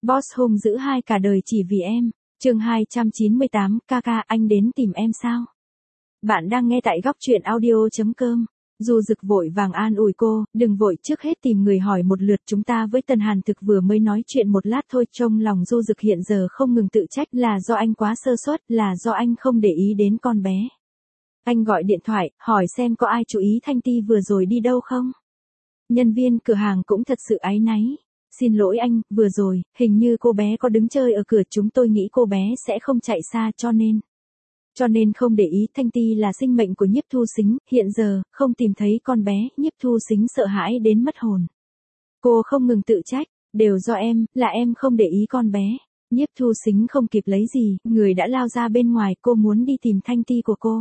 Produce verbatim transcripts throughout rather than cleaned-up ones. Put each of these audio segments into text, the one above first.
Boss hung dữ hai cả đời chỉ vì em. Chương hai trăm chín mươi tám, ca ca anh đến tìm em sao? Bạn đang nghe tại góc truyện audio.com. Du Dực vội vàng an ủi cô, đừng vội, trước hết tìm người hỏi một lượt, chúng ta với Tần Hàn Thực vừa mới nói chuyện một lát thôi. Trong lòng Du Dực hiện giờ không ngừng tự trách, là do anh quá sơ suất, là do anh không để ý đến con bé. Anh gọi điện thoại, hỏi xem có ai chú ý Thanh Ti vừa rồi đi đâu không? Nhân viên cửa hàng cũng thật sự áy náy. Xin lỗi anh, vừa rồi, hình như cô bé có đứng chơi ở cửa, chúng tôi nghĩ cô bé sẽ không chạy xa cho nên. Cho nên không để ý. Thanh Ti là sinh mệnh của Nhiếp Thu Sính, hiện giờ, không tìm thấy con bé, Nhiếp Thu Sính sợ hãi đến mất hồn. Cô không ngừng tự trách, đều do em, là em không để ý con bé. Nhiếp Thu Sính không kịp lấy gì, người đã lao ra bên ngoài, cô muốn đi tìm Thanh Ti của cô.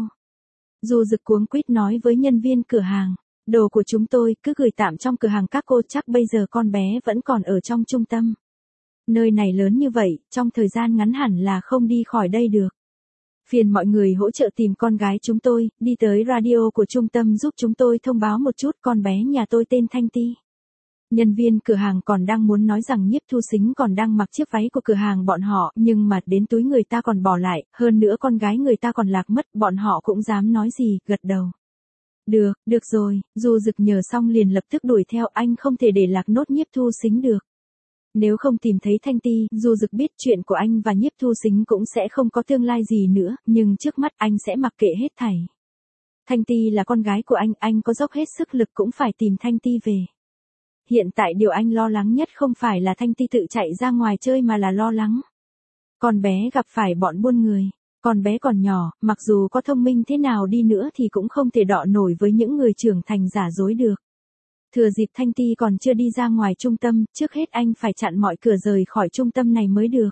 Du Dực cuống quýt nói với nhân viên cửa hàng. Đồ của chúng tôi cứ gửi tạm trong cửa hàng các cô, chắc bây giờ con bé vẫn còn ở trong trung tâm. Nơi này lớn như vậy, trong thời gian ngắn hẳn là không đi khỏi đây được. Phiền mọi người hỗ trợ tìm con gái chúng tôi, đi tới radio của trung tâm giúp chúng tôi thông báo một chút, con bé nhà tôi tên Thanh Ti. Nhân viên cửa hàng còn đang muốn nói rằng Nhiếp Thu Sính còn đang mặc chiếc váy của cửa hàng bọn họ, nhưng mà đến túi người ta còn bỏ lại, hơn nữa con gái người ta còn lạc mất, bọn họ cũng dám nói gì, gật đầu. Được, được rồi. Du Dực nhờ xong liền lập tức đuổi theo, anh không thể để lạc nốt Nhiếp Thu Sính được. Nếu không tìm thấy Thanh Ti, Du Dực biết chuyện của anh và Nhiếp Thu Sính cũng sẽ không có tương lai gì nữa, nhưng trước mắt anh sẽ mặc kệ hết thảy. Thanh Ti là con gái của anh, anh có dốc hết sức lực cũng phải tìm Thanh Ti về. Hiện tại điều anh lo lắng nhất không phải là Thanh Ti tự chạy ra ngoài chơi mà là lo lắng con bé gặp phải bọn buôn người. Con bé còn nhỏ, mặc dù có thông minh thế nào đi nữa thì cũng không thể đọ nổi với những người trưởng thành giả dối được. Thừa dịp Thanh Ti còn chưa đi ra ngoài trung tâm, trước hết anh phải chặn mọi cửa rời khỏi trung tâm này mới được.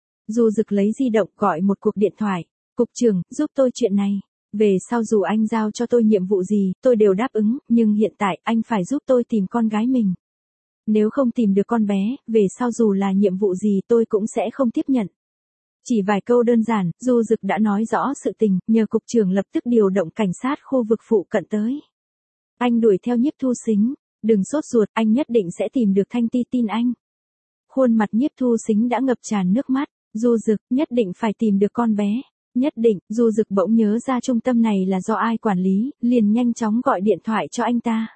Du Dực lấy di động gọi một cuộc điện thoại. Cục trưởng, giúp tôi chuyện này. Về sau dù anh giao cho tôi nhiệm vụ gì, tôi đều đáp ứng, nhưng hiện tại anh phải giúp tôi tìm con gái mình. Nếu không tìm được con bé, về sau dù là nhiệm vụ gì tôi cũng sẽ không tiếp nhận. Chỉ vài câu đơn giản, Du Dực đã nói rõ sự tình, nhờ cục trưởng lập tức điều động cảnh sát khu vực phụ cận tới. Anh đuổi theo Nhiếp Thu Sính, đừng sốt ruột, anh nhất định sẽ tìm được Thanh Ti, tin anh. Khuôn mặt Nhiếp Thu Sính đã ngập tràn nước mắt. Du Dực, nhất định phải tìm được con bé. Nhất định. Du Dực bỗng nhớ ra trung tâm này là do ai quản lý, liền nhanh chóng gọi điện thoại cho anh ta.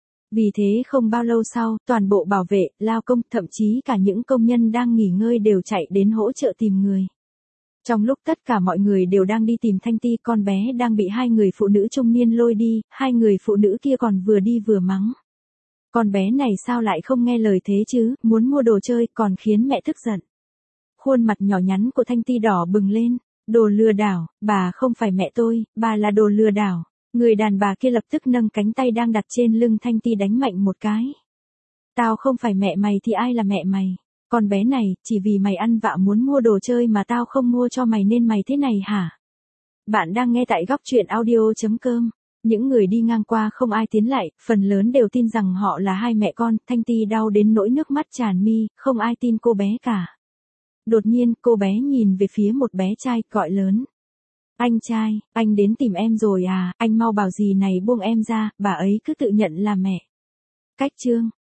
Vì thế không bao lâu sau, toàn bộ bảo vệ, lao công, thậm chí cả những công nhân đang nghỉ ngơi đều chạy đến hỗ trợ tìm người. Trong lúc tất cả mọi người đều đang đi tìm Thanh Ti, con bé đang bị hai người phụ nữ trung niên lôi đi, hai người phụ nữ kia còn vừa đi vừa mắng. Con bé này sao lại không nghe lời thế chứ, muốn mua đồ chơi còn khiến mẹ tức giận. Khuôn mặt nhỏ nhắn của Thanh Ti đỏ bừng lên, đồ lừa đảo, bà không phải mẹ tôi, bà là đồ lừa đảo. Người đàn bà kia lập tức nâng cánh tay đang đặt trên lưng Thanh Ti đánh mạnh một cái. Tao không phải mẹ mày thì ai là mẹ mày? Con bé này, chỉ vì mày ăn vạ muốn mua đồ chơi mà tao không mua cho mày nên mày thế này hả? Bạn đang nghe tại góc truyện audio.com. Những người đi ngang qua không ai tiến lại, phần lớn đều tin rằng họ là hai mẹ con. Thanh Ti đau đến nỗi nước mắt tràn mi, không ai tin cô bé cả. Đột nhiên, cô bé nhìn về phía một bé trai, gọi lớn. Anh trai, anh đến tìm em rồi à, anh mau bảo dì này buông em ra, bà ấy cứ tự nhận là mẹ. Cách chương.